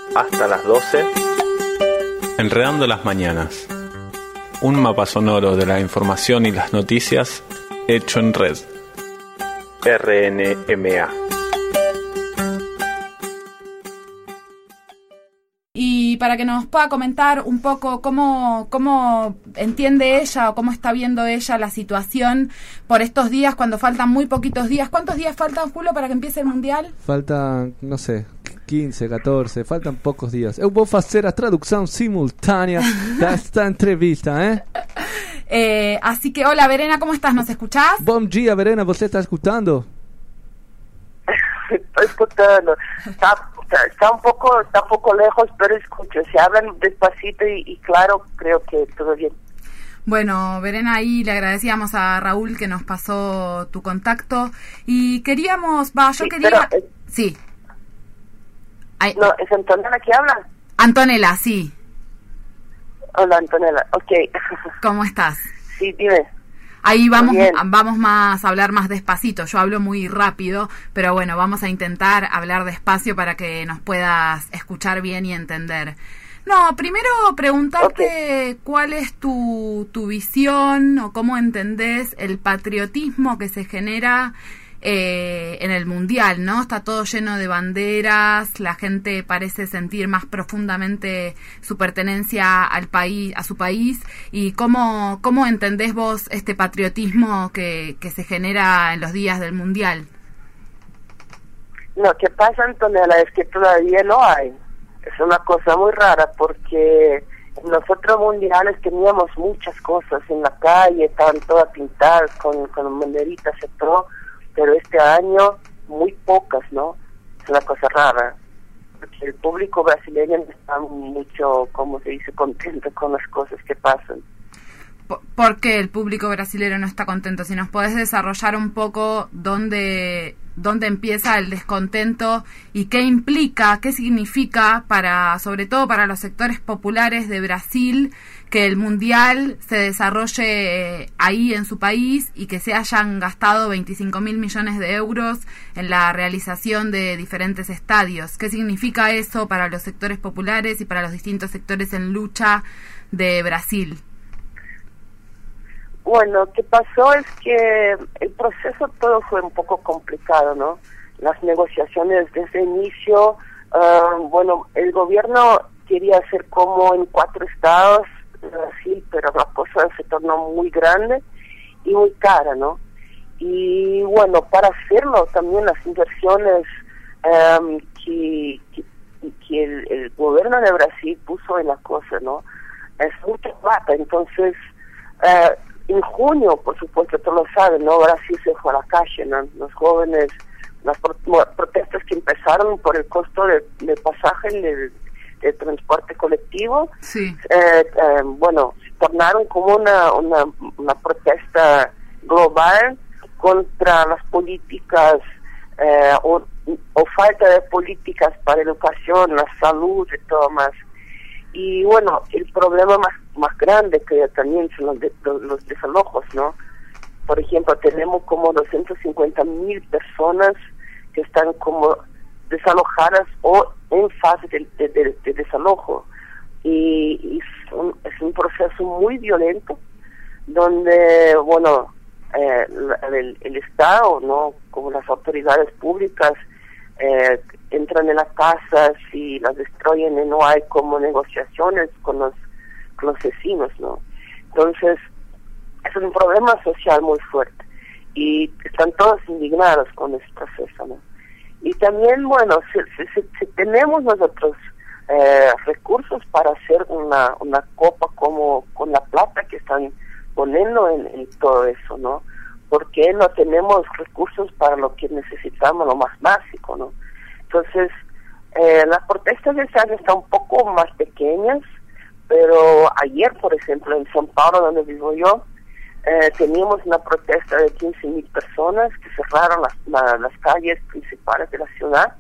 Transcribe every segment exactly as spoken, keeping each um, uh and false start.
hasta las doce. Enredando las mañanas. Un mapa sonoro de la información y las noticias hecho en red. R N M A. Y para que nos pueda comentar un poco cómo, cómo entiende ella o cómo está viendo ella la situación por estos días, cuando faltan muy poquitos días. ¿Cuántos días faltan, Julio, para que empiece el Mundial? Faltan, no sé, quince, catorce, faltan pocos días. Eu vou fazer a traducción simultánea de esta entrevista, ¿eh? eh así que, hola, Verena, ¿cómo estás? ¿Nos escuchás? Bom dia, Verena, ¿você está escuchando? Estoy escuchando. Está, está un poco está un poco lejos, pero escucho. Si hablan despacito y, y claro, creo que todo bien. Bueno, Verena, ahí le agradecíamos a Raúl que nos pasó tu contacto y queríamos, va, yo sí, quería... Pero, eh, sí. Ay. No, ¿es Antonella que habla? Antonella, sí. Hola, Antonella, ok. ¿Cómo estás? Sí, dime. Ahí vamos, vamos más a hablar más despacito. Yo hablo muy rápido, pero bueno, vamos a intentar hablar despacio para que nos puedas escuchar bien y entender. No, primero preguntarte okay. cuál es tu, tu visión o cómo entendés el patriotismo que se genera eh, en el Mundial, ¿no? Está todo lleno de banderas, la gente parece sentir más profundamente su pertenencia al país, a su país, y cómo, cómo entendés vos este patriotismo que, que se genera en los días del Mundial. Lo que pasa, Antonella, es que todavía no hay. Es una cosa muy rara porque en los otros mundiales teníamos muchas cosas en la calle, estaban todas pintadas con, con banderitas y todo, pero este año muy pocas, ¿no? Es una cosa rara, porque el público brasileño no está mucho, como se dice, contento con las cosas que pasan. ¿Por qué el público brasileño no está contento? Si nos podés desarrollar un poco dónde, dónde empieza el descontento y qué implica, qué significa para, sobre todo para los sectores populares de Brasil, que el Mundial se desarrolle ahí en su país y que se hayan gastado veinticinco mil millones de euros en la realización de diferentes estadios. ¿Qué significa eso para los sectores populares y para los distintos sectores en lucha de Brasil? Bueno, lo que pasó es que el proceso todo fue un poco complicado, ¿no? Las negociaciones desde el inicio, uh, bueno, el gobierno quería hacer como en cuatro estados de Brasil, pero la cosa se tornó muy grande y muy cara, ¿no? Y bueno, para hacerlo también las inversiones um, que, que, que el, el gobierno de Brasil puso en la cosa, ¿no? Es mucha plata, entonces... Uh, En junio, por supuesto, todos lo saben, ¿no? Brasil se fue a la calle, ¿no? Los jóvenes, las pro protestas que empezaron por el costo de, de pasaje del de transporte colectivo, sí. eh, eh, bueno, se tornaron como una, una, una protesta global contra las políticas eh, o, o falta de políticas para educación, la salud y todo más. Y bueno, el problema más más grande que también son los, de, los, los desalojos, ¿no? Por ejemplo, tenemos como doscientas cincuenta mil personas que están como desalojadas o en fase de, de, de, de desalojo. Y, y es, un, es un proceso muy violento donde, bueno, eh, el, el Estado, ¿no? Como las autoridades públicas, eh, entran en las casas y las destruyen y no hay como negociaciones con los los vecinos, ¿no? Entonces, es un problema social muy fuerte y están todos indignados con ese proceso, ¿no? Y también, bueno, si, si, si, si tenemos nosotros eh, recursos para hacer una, una copa como con la plata que están poniendo en, en todo eso, ¿no? ¿Por qué no tenemos recursos para lo que necesitamos, lo más básico, ¿no? Entonces, eh, las protestas de este año están un poco más pequeñas, pero ayer, por ejemplo, en São Paulo, donde vivo yo, eh, teníamos una protesta de quince mil personas que cerraron las, la, las calles principales de la ciudad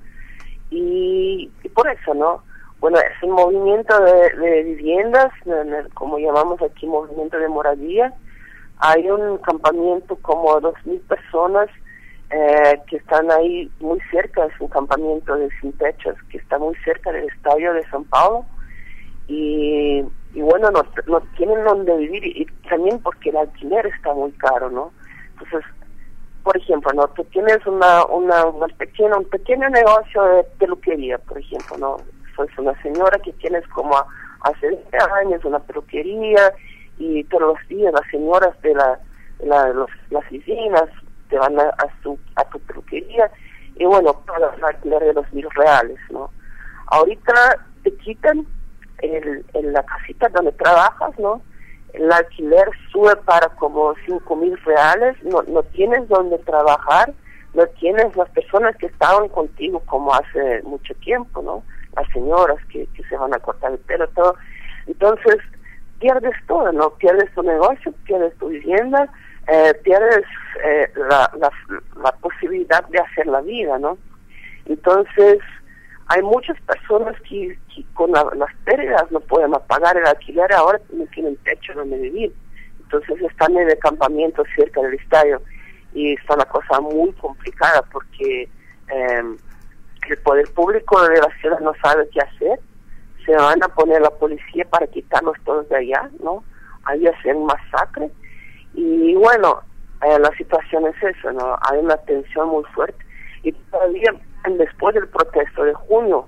y, y por eso, ¿no? Bueno, es un movimiento de, de viviendas, como llamamos aquí, movimiento de moradía. Hay un campamento como dos mil personas eh, que están ahí muy cerca, es un campamento de sin techos que está muy cerca del estadio de São Paulo, y, y bueno, no, no tienen donde vivir, y, y también porque el alquiler está muy caro, ¿no? Entonces, por ejemplo, ¿no? Tú tienes una, una, una pequeña, un pequeño negocio de peluquería, por ejemplo, ¿no? Sos una señora que tienes como a, hace veinte años una peluquería, y todos los días las señoras de la, la los, las oficinas te van a, a, su, a tu peluquería, y bueno, pagas el alquiler de los mil reales, ¿no? Ahorita te quitan el, el, la casita donde trabajas, ¿no? El alquiler sube para como cinco mil reales, no, no tienes donde trabajar, no tienes las personas que estaban contigo como hace mucho tiempo, ¿no? Las señoras que, que se van a cortar el pelo, todo. Entonces, pierdes todo, ¿no? Pierdes tu negocio, pierdes tu vivienda, eh, pierdes eh, la, la, la posibilidad de hacer la vida, ¿no? Entonces, hay muchas personas que, que con la, las pérdidas no pueden pagar el alquiler, ahora no tienen techo donde vivir. Entonces están en el campamento cerca del estadio, y está una cosa muy complicada porque eh, el poder público de la ciudad no sabe qué hacer. Se van a poner la policía para quitarlos todos de allá, ¿no? Ahí hacer un masacre. Y bueno, eh, la situación es esa, ¿no? Hay una tensión muy fuerte. Y todavía, después del protesto de junio,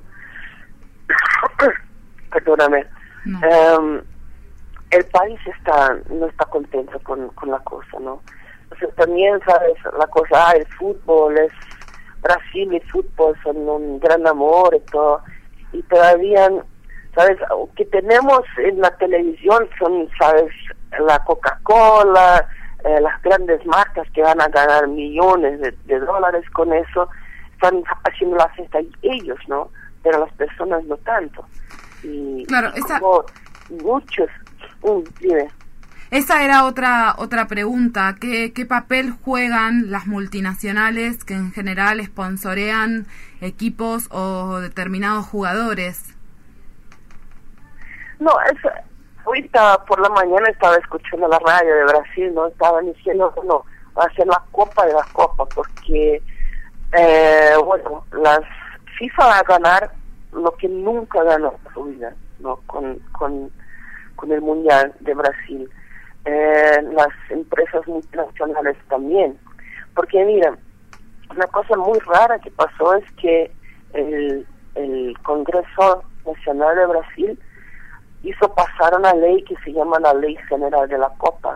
perdóname, no. eh, el país está no está contento con, con la cosa, ¿no? Entonces también, ¿sabes? La cosa, ah, el fútbol, es Brasil y fútbol son un gran amor y todo. Y todavía, ¿sabes? Que tenemos en la televisión son, ¿sabes? La Coca-Cola, eh, las grandes marcas que van a ganar millones de, de dólares con eso, están haciendo la fiesta ellos, ¿no? Pero las personas no tanto. Y claro, esa... como muchos... Uh, dime. Esa era otra otra pregunta. ¿Qué, ¿Qué papel juegan las multinacionales que en general sponsorean equipos o determinados jugadores? No, es, ahorita por la mañana estaba escuchando la radio de Brasil, ¿no? Estaban diciendo, no, va a ser la Copa de la Copa, porque, eh, bueno, las FIFA va a ganar lo que nunca ganó en su vida, ¿no? Con, con, con el Mundial de Brasil. Eh, las empresas multinacionales también, porque mira, una cosa muy rara que pasó es que el, el Congreso Nacional de Brasil hizo pasar una ley que se llama la Ley General de la Copa,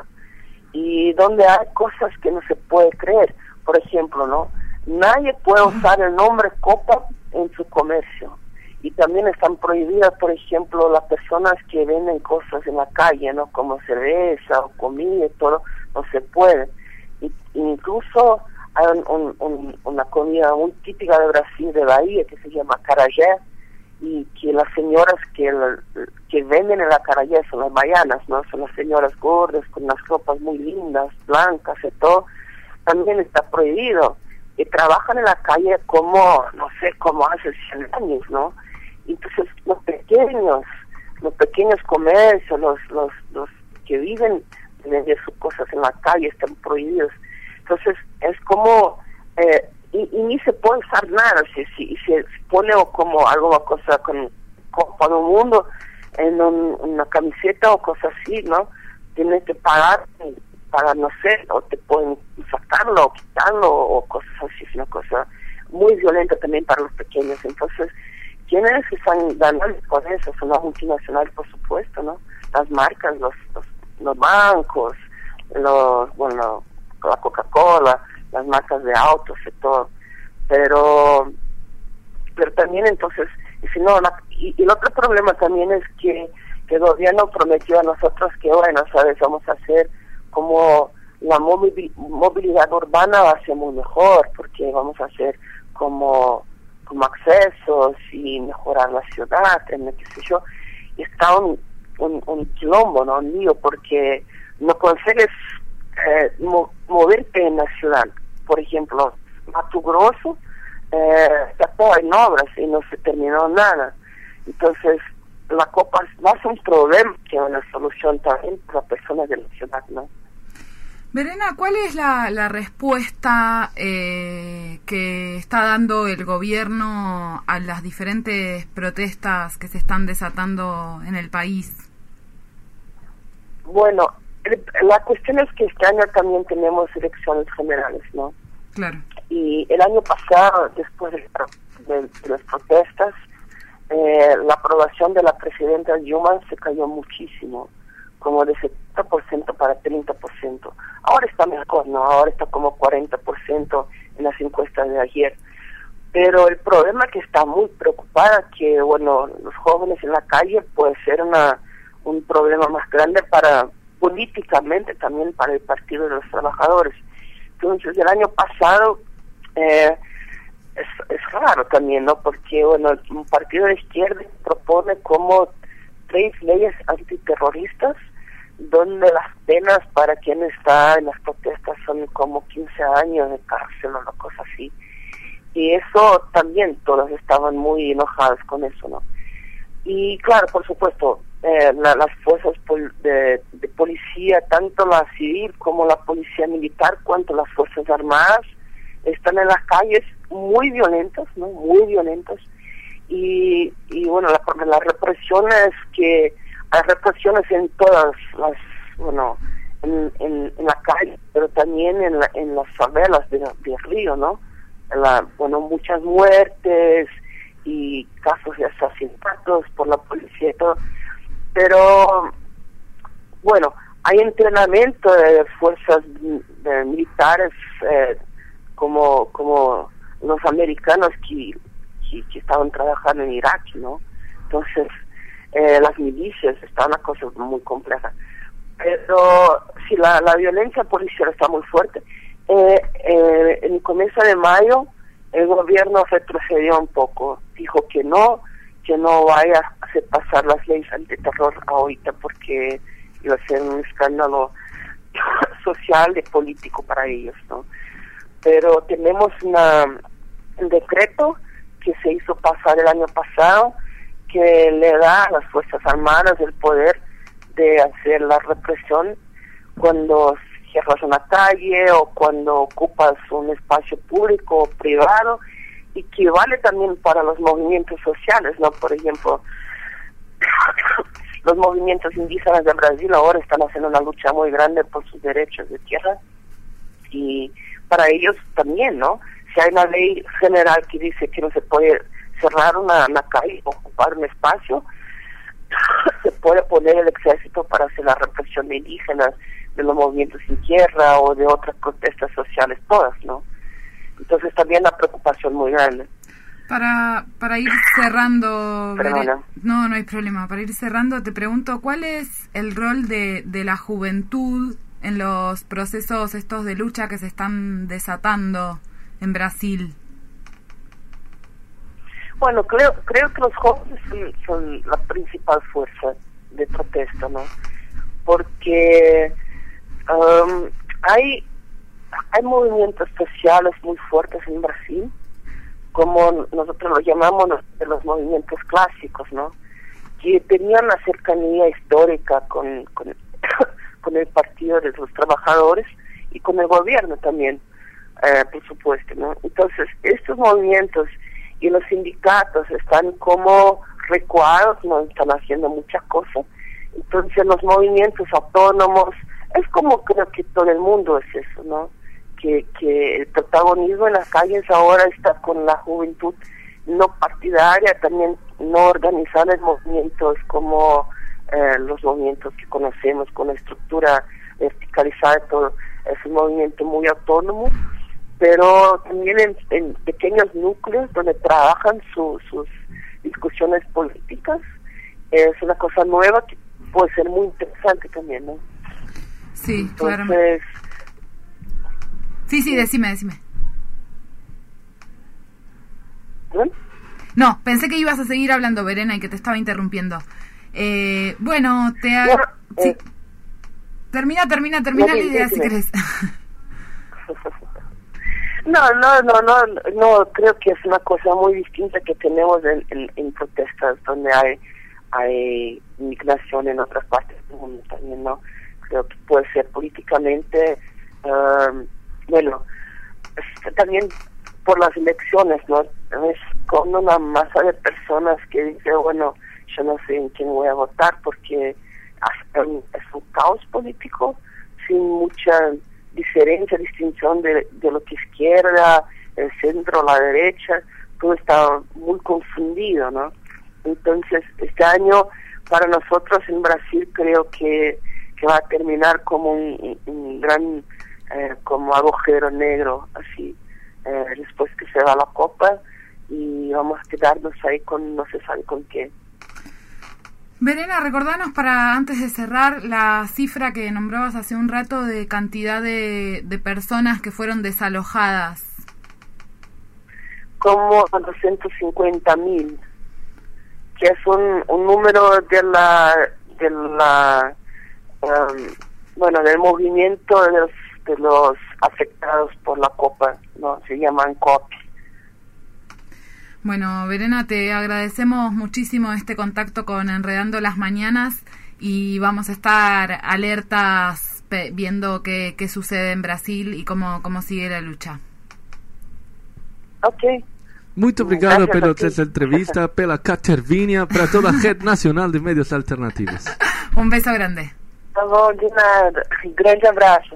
y donde hay cosas que no se puede creer. Por ejemplo, ¿no? Nadie puede usar el nombre Copa en su comercio. Y también están prohibidas, por ejemplo, las personas que venden cosas en la calle, ¿no? Como cerveza o comida y todo, no se puede. Y, incluso hay un, un, un, una comida muy típica de Brasil, de Bahía, que se llama acarajé, y que las señoras que, la, que venden el acarajé son las baianas, ¿no? Son las señoras gordas, con unas ropas muy lindas, blancas y todo. También está prohibido. Y trabajan en la calle como, no sé, como hace cien años, ¿no? Entonces los pequeños, los pequeños comercios, los los los que viven de vender sus cosas en la calle están prohibidos. Entonces es como, eh, y, y ni se puede usar nada, si, si, si se pone como alguna cosa con Copa del Mundo en un, una camiseta o cosas así, ¿no? Tienes que pagar, pagar, no sé, o te pueden sacarlo o quitarlo o cosas así, es una cosa muy violenta también para los pequeños. Entonces, ¿quiénes están ganando con eso? Son las multinacionales, por supuesto, ¿no? Las marcas, los los, los bancos, los, bueno, la Coca-Cola, las marcas de autos y todo. Pero, pero también entonces, y si no, la, y, y el otro problema también es que, que el gobierno prometió a nosotros que, bueno, ¿sabes? Vamos a hacer como la movilidad urbana va a ser muy mejor, porque vamos a hacer como como accesos y mejorar la ciudad, en qué sé yo, y está un, un, un quilombo, ¿no? Un lío, porque no consigues eh, mo moverte en la ciudad. Por ejemplo, Mato Grosso eh, está todo en obras y no se terminó nada. Entonces, la Copa no es un problema, que es una solución también para las personas de la ciudad, ¿no? Verena, ¿cuál es la, la respuesta eh, que está dando el gobierno a las diferentes protestas que se están desatando en el país? Bueno, la cuestión es que este año también tenemos elecciones generales, ¿no? Claro. Y el año pasado, después de, de, de las protestas, eh, la aprobación de la presidenta Dilma se cayó muchísimo, como de setenta por ciento para treinta por ciento. Ahora está mejor, ¿no? Ahora está como cuarenta por ciento en las encuestas de ayer. Pero el problema que está muy preocupada, que, bueno, los jóvenes en la calle puede ser una un problema más grande para, políticamente también para el Partido de los Trabajadores. Entonces, el año pasado, eh, es, es raro también, ¿no? Porque, bueno, un partido de izquierda propone como tres leyes antiterroristas, donde las penas para quien está en las protestas son como quince años de cárcel o una cosa así. Y eso también, todos estaban muy enojados con eso, ¿no? Y claro, por supuesto, eh, la, las fuerzas pol de, de policía, tanto la civil como la policía militar, cuanto las fuerzas armadas, están en las calles muy violentas, ¿no? Muy violentas. Y, y bueno, la, la represión es que hay represiones en todas las, bueno, en, en, en la calle, pero también en, la, en las favelas de, de Río, ¿no? La, bueno, muchas muertes y casos de asesinatos por la policía y todo. Pero, bueno, hay entrenamiento de fuerzas de militares eh, como como los americanos que, que, que estaban trabajando en Irak, ¿no? Entonces, eh, las milicias, está una cosa muy compleja. Pero sí, la, la violencia policial está muy fuerte. Eh, eh, en el comienzo de mayo, el gobierno retrocedió un poco. Dijo que no, que no vaya a hacer pasar las leyes antiterror ahorita porque iba a ser un escándalo social y político para ellos, ¿no? Pero tenemos una, un decreto que se hizo pasar el año pasado que le da a las Fuerzas Armadas el poder de hacer la represión cuando cierras una calle o cuando ocupas un espacio público o privado, y que vale también para los movimientos sociales, ¿no? Por ejemplo, los movimientos indígenas de Brasil ahora están haciendo una lucha muy grande por sus derechos de tierra, y para ellos también, ¿no? Si hay una ley general que dice que no se puede cerrar una, una calle o ocupar un espacio, se puede poner el ejército para hacer la represión de indígenas, de los movimientos sin tierra o de otras protestas sociales, todas, ¿no? Entonces también la preocupación muy grande. Para para ir cerrando, Perdona. no, no hay problema, para ir cerrando te pregunto, ¿cuál es el rol de, de la juventud en los procesos estos de lucha que se están desatando en Brasil? Bueno, creo creo que los jóvenes son, son la principal fuerza de protesta, ¿no? Porque um, hay hay movimientos sociales muy fuertes en Brasil, como nosotros lo llamamos de los movimientos clásicos, ¿no? Que tenían una cercanía histórica con, con, con el Partido de los Trabajadores y con el gobierno también, eh, por supuesto, ¿no? Entonces, estos movimientos y los sindicatos están como recuados, no están haciendo muchas cosas. Entonces, los movimientos autónomos, es como creo que todo el mundo es eso, ¿no? Que, que el protagonismo en las calles ahora está con la juventud no partidaria, también no organizada en movimientos como eh, los movimientos que conocemos, con la estructura verticalizada, todo es un movimiento muy autónomo, pero también en, en pequeños núcleos donde trabajan su, sus discusiones políticas. Es una cosa nueva que puede ser muy interesante también, ¿no? Sí, Entonces, claro. Sí, sí, decime, decime. ¿eh? No, pensé que ibas a seguir hablando, Verena, y que te estaba interrumpiendo. Eh, bueno, te... Ha... Bueno, sí. eh, termina, termina, termina no, la idea, decime. si querés. No, no, no, no, no, creo que es una cosa muy distinta que tenemos en, en, en protestas donde hay hay migración en otras partes del mundo también, ¿no? Creo que puede ser políticamente Uh, bueno, también por las elecciones, ¿no? Es con una masa de personas que dice, bueno, yo no sé en quién voy a votar porque es un, es un caos político sin mucha diferencia, distinción de, de lo que izquierda, el centro, la derecha, todo está muy confundido, ¿no? Entonces, este año para nosotros en Brasil creo que, que va a terminar como un, un gran eh, como agujero negro, así, eh, después que se va la Copa, y vamos a quedarnos ahí con no se sabe con qué. Verena, recordanos para antes de cerrar la cifra que nombrabas hace un rato de cantidad de, de personas que fueron desalojadas. Como doscientos cincuenta mil, que es un, un número de la de la um, bueno del movimiento de los, de los afectados por la Copa, no se llaman C O P. Bueno, Verena, te agradecemos muchísimo este contacto con Enredando las Mañanas y vamos a estar alertas pe- viendo qué, qué sucede en Brasil y cómo, cómo sigue la lucha. Ok. Muito obrigado pela essa entrevista, pela Catervínia, para toda a rede nacional de medios alternativos. Un beso grande. Tá bom, de nada. Grande abraço.